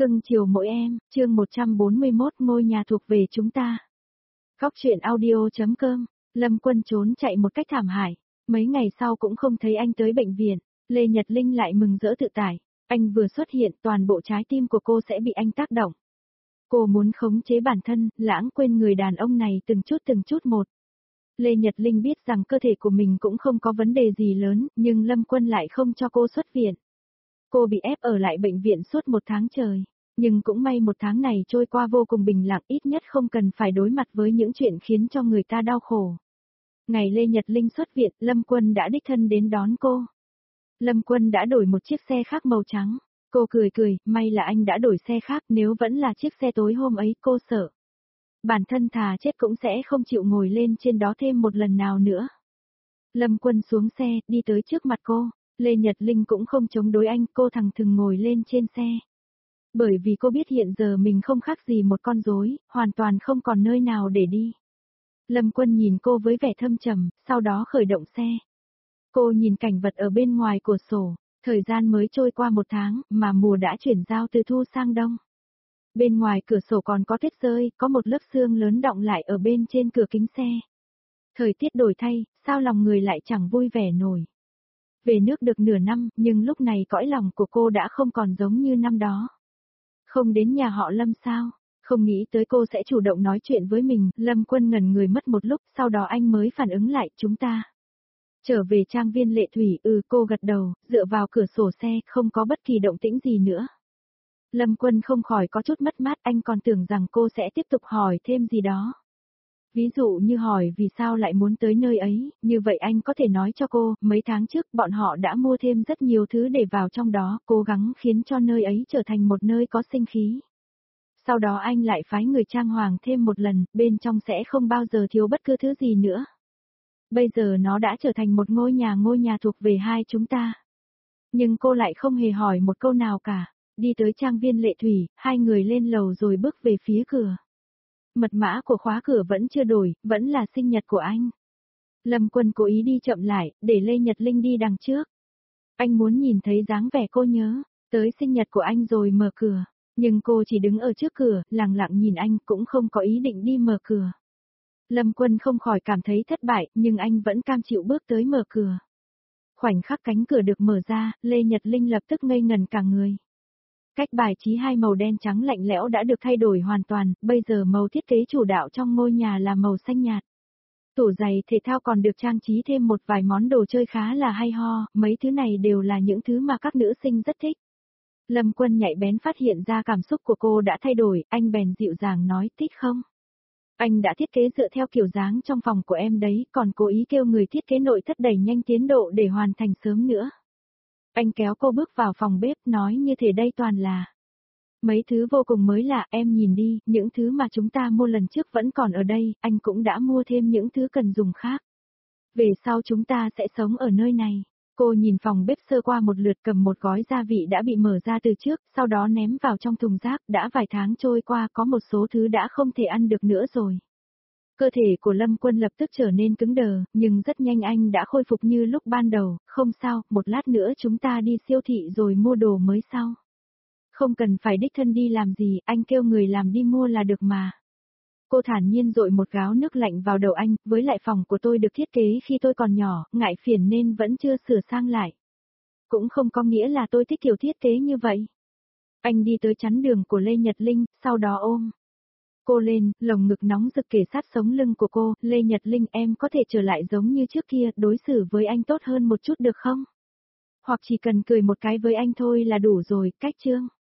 Cưng chiều mỗi em, chương 141 ngôi nhà thuộc về chúng ta. Góc truyện audio.com, Lâm Quân trốn chạy một cách thảm hại. Mấy ngày sau cũng không thấy anh tới bệnh viện, Lê Nhật Linh lại mừng rỡ tự tải. Anh vừa xuất hiện toàn bộ trái tim của cô sẽ bị anh tác động. Cô muốn khống chế bản thân, lãng quên người đàn ông này từng chút một. Lê Nhật Linh biết rằng cơ thể của mình cũng không có vấn đề gì lớn, nhưng Lâm Quân lại không cho cô xuất viện. Cô bị ép ở lại bệnh viện suốt 1 tháng trời, nhưng cũng may 1 tháng này trôi qua vô cùng bình lặng, ít nhất không cần phải đối mặt với những chuyện khiến cho người ta đau khổ. Ngày Lê Nhật Linh xuất viện, Lâm Quân đã đích thân đến đón cô. Lâm Quân đã đổi một chiếc xe khác màu trắng. Cô cười, may là anh đã đổi xe khác, nếu vẫn là chiếc xe tối hôm ấy cô sợ. Bản thân thà chết cũng sẽ không chịu ngồi lên trên đó thêm một lần nào nữa. Lâm Quân xuống xe, đi tới trước mặt cô. Lê Nhật Linh cũng không chống đối anh, cô thẳng thừng ngồi lên trên xe. Bởi vì cô biết hiện giờ mình không khác gì một con rối, hoàn toàn không còn nơi nào để đi. Lâm Quân nhìn cô với vẻ thâm trầm, sau đó khởi động xe. Cô nhìn cảnh vật ở bên ngoài cửa sổ, thời gian mới trôi qua 1 tháng, mà mùa đã chuyển giao từ thu sang đông. Bên ngoài cửa sổ còn có tuyết rơi, có một lớp sương lớn đọng lại ở bên trên cửa kính xe. Thời tiết đổi thay, sao lòng người lại chẳng vui vẻ nổi. Về nước được nửa năm, nhưng lúc này cõi lòng của cô đã không còn giống như năm đó. Không đến nhà họ Lâm sao? Không nghĩ tới cô sẽ chủ động nói chuyện với mình, Lâm Quân ngẩn người mất một lúc, sau đó anh mới phản ứng lại, chúng ta. Trở về trang viên Lệ Thủy, cô gật đầu, dựa vào cửa sổ xe, không có bất kỳ động tĩnh gì nữa. Lâm Quân không khỏi có chút mất mát, anh còn tưởng rằng cô sẽ tiếp tục hỏi thêm gì đó. Ví dụ như hỏi vì sao lại muốn tới nơi ấy, như vậy anh có thể nói cho cô, mấy tháng trước bọn họ đã mua thêm rất nhiều thứ để vào trong đó, cố gắng khiến cho nơi ấy trở thành một nơi có sinh khí. Sau đó anh lại phái người trang hoàng thêm một lần, bên trong sẽ không bao giờ thiếu bất cứ thứ gì nữa. Bây giờ nó đã trở thành một ngôi nhà thuộc về hai chúng ta. Nhưng cô lại không hề hỏi một câu nào cả, đi tới trang viên Lệ Thủy, hai người lên lầu rồi bước về phía cửa. Mật mã của khóa cửa vẫn chưa đổi, vẫn là sinh nhật của anh. Lâm Quân cố ý đi chậm lại, để Lê Nhật Linh đi đằng trước. Anh muốn nhìn thấy dáng vẻ cô nhớ, tới sinh nhật của anh rồi mở cửa. Nhưng cô chỉ đứng ở trước cửa, lặng lặng nhìn anh, cũng không có ý định đi mở cửa. Lâm Quân không khỏi cảm thấy thất bại, nhưng anh vẫn cam chịu bước tới mở cửa. Khoảnh khắc cánh cửa được mở ra, Lê Nhật Linh lập tức ngây ngần cả người. Cách bài trí hai màu đen trắng lạnh lẽo đã được thay đổi hoàn toàn, bây giờ màu thiết kế chủ đạo trong ngôi nhà là màu xanh nhạt. Tủ giày thể thao còn được trang trí thêm một vài món đồ chơi khá là hay ho, mấy thứ này đều là những thứ mà các nữ sinh rất thích. Lâm Quân nhạy bén phát hiện ra cảm xúc của cô đã thay đổi, anh bèn dịu dàng nói, thích không? Anh đã thiết kế dựa theo kiểu dáng trong phòng của em đấy, còn cố ý kêu người thiết kế nội thất đẩy nhanh tiến độ để hoàn thành sớm nữa. Anh kéo cô bước vào phòng bếp, nói như thế đây toàn là mấy thứ vô cùng mới lạ, em nhìn đi, những thứ mà chúng ta mua lần trước vẫn còn ở đây, anh cũng đã mua thêm những thứ cần dùng khác. Về sau chúng ta sẽ sống ở nơi này. Cô nhìn phòng bếp sơ qua một lượt, cầm một gói gia vị đã bị mở ra từ trước, sau đó ném vào trong thùng rác, đã vài tháng trôi qua có một số thứ đã không thể ăn được nữa rồi. Cơ thể của Lâm Quân lập tức trở nên cứng đờ, nhưng rất nhanh anh đã khôi phục như lúc ban đầu, không sao, một lát nữa chúng ta đi siêu thị rồi mua đồ mới sau. Không cần phải đích thân đi làm gì, anh kêu người làm đi mua là được mà. Cô thản nhiên dội một gáo nước lạnh vào đầu anh, với lại phòng của tôi được thiết kế khi tôi còn nhỏ, ngại phiền nên vẫn chưa sửa sang lại. Cũng không có nghĩa là tôi thích kiểu thiết kế như vậy. Anh đi tới chắn đường của Lê Nhật Linh, sau đó ôm cô lên, lồng ngực nóng rực kề sát sống lưng của cô, Lê Nhật Linh em có thể trở lại giống như trước kia, đối xử với anh tốt hơn một chút được không? Hoặc chỉ cần cười một cái với anh thôi là đủ rồi, cách chương.